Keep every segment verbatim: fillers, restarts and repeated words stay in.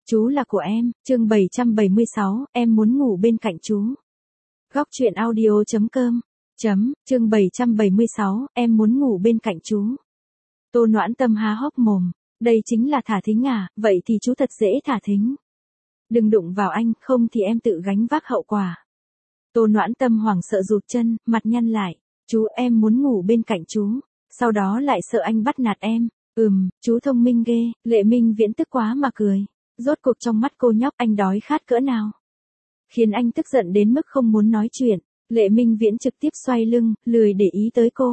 Chú là của em, chương bảy trăm bảy mươi sáu, em muốn ngủ bên cạnh chú. Góc truyện audio chấm com, chấm, chương bảy trăm bảy mươi sáu, em muốn ngủ bên cạnh chú. Tô Noãn Tâm há hốc mồm, đây chính là thả thính à, vậy thì chú thật dễ thả thính. Đừng đụng vào anh, không thì em tự gánh vác hậu quả. Tô Noãn Tâm hoảng sợ rụt chân, mặt nhăn lại, chú em muốn ngủ bên cạnh chú, sau đó lại sợ anh bắt nạt em. Ừm, chú thông minh ghê, Lệ Minh Viễn tức quá mà cười. Rốt cuộc trong mắt cô nhóc anh đói khát cỡ nào. Khiến anh tức giận đến mức không muốn nói chuyện, Lệ Minh Viễn trực tiếp xoay lưng, lười để ý tới cô.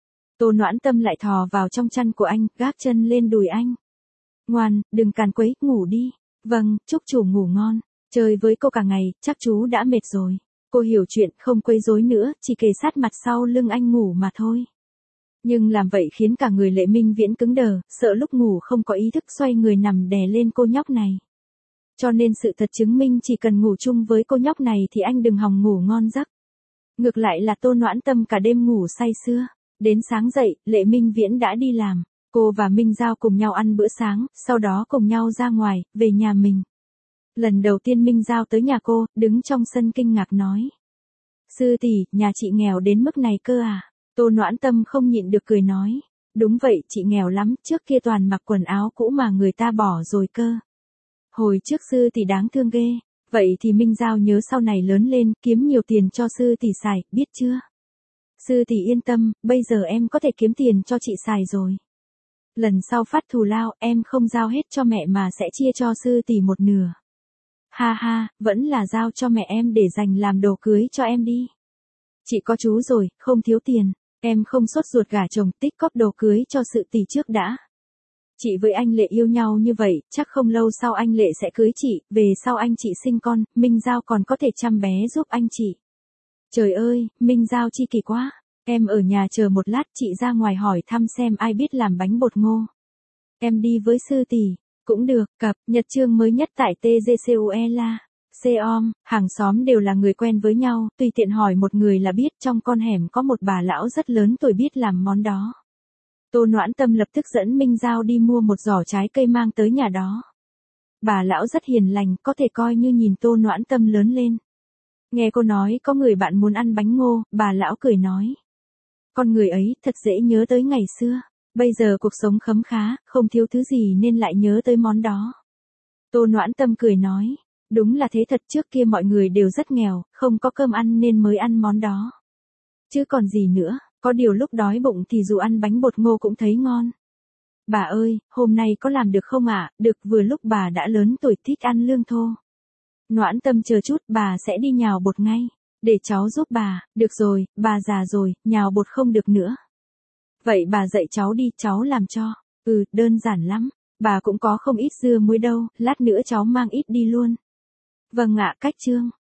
Tô Noãn Tâm lại thò vào trong chăn của anh, gác chân lên đùi anh. Ngoan, đừng càn quấy, ngủ đi. Vâng, chúc chủ ngủ ngon. Chơi với cô cả ngày, chắc chú đã mệt rồi. Cô hiểu chuyện, không quấy rối nữa, chỉ kề sát mặt sau lưng anh ngủ mà thôi. Nhưng làm vậy khiến cả người Lệ Minh Viễn cứng đờ, sợ lúc ngủ không có ý thức xoay người nằm đè lên cô nhóc này. Cho nên sự thật chứng minh chỉ cần ngủ chung với cô nhóc này thì anh đừng hòng ngủ ngon giấc. Ngược lại là Tô Noãn Tâm cả đêm ngủ say sưa. Đến sáng dậy, Lệ Minh Viễn đã đi làm. Cô và Minh Giao cùng nhau ăn bữa sáng, sau đó cùng nhau ra ngoài, về nhà mình. Lần đầu tiên Minh Giao tới nhà cô, đứng trong sân kinh ngạc nói. Sư tỷ, nhà chị nghèo đến mức này cơ à? Tô Noãn Tâm không nhịn được cười nói. Đúng vậy, chị nghèo lắm, trước kia toàn mặc quần áo cũ mà người ta bỏ rồi cơ. Hồi trước sư tỷ đáng thương ghê. Vậy thì Minh Giao nhớ sau này lớn lên, kiếm nhiều tiền cho sư tỷ xài, biết chưa? Sư tỷ yên tâm, bây giờ em có thể kiếm tiền cho chị xài rồi. Lần sau phát thù lao, em không giao hết cho mẹ mà sẽ chia cho sư tỷ một nửa. Ha ha, vẫn là giao cho mẹ em để dành làm đồ cưới cho em đi. Chị có chú rồi, không thiếu tiền. Em không sốt ruột gả chồng, tích cóp đồ cưới cho sự tỷ trước đã. Chị với anh Lệ yêu nhau như vậy, chắc không lâu sau anh Lệ sẽ cưới chị, về sau anh chị sinh con, Minh Giao còn có thể chăm bé giúp anh chị. Trời ơi, Minh Giao chi kỳ quá. Em ở nhà chờ một lát, chị ra ngoài hỏi thăm xem ai biết làm bánh bột ngô. Em đi với sư tỷ, cũng được, cập nhật chương mới nhất tại tê giê xê u e la. Xeom, hàng xóm đều là người quen với nhau, tùy tiện hỏi một người là biết trong con hẻm có một bà lão rất lớn tuổi biết làm món đó. Tô Noãn Tâm lập tức dẫn Minh Giao đi mua một giỏ trái cây mang tới nhà đó. Bà lão rất hiền lành, có thể coi như nhìn Tô Noãn Tâm lớn lên. Nghe cô nói có người bạn muốn ăn bánh ngô, bà lão cười nói. Con người ấy thật dễ nhớ tới ngày xưa, bây giờ cuộc sống khấm khá, không thiếu thứ gì nên lại nhớ tới món đó. Tô Noãn Tâm cười nói. Đúng là thế thật, trước kia mọi người đều rất nghèo, không có cơm ăn nên mới ăn món đó. Chứ còn gì nữa, có điều lúc đói bụng thì dù ăn bánh bột ngô cũng thấy ngon. Bà ơi, hôm nay có làm được không ạ? À? Được, vừa lúc bà đã lớn tuổi thích ăn lương thô. Noãn Tâm chờ chút, bà sẽ đi nhào bột ngay. Để cháu giúp bà, được rồi, bà già rồi, nhào bột không được nữa. Vậy bà dạy cháu đi, cháu làm cho. Ừ, đơn giản lắm, bà cũng có không ít dưa muối đâu, lát nữa cháu mang ít đi luôn. Vâng ạ, cách chương.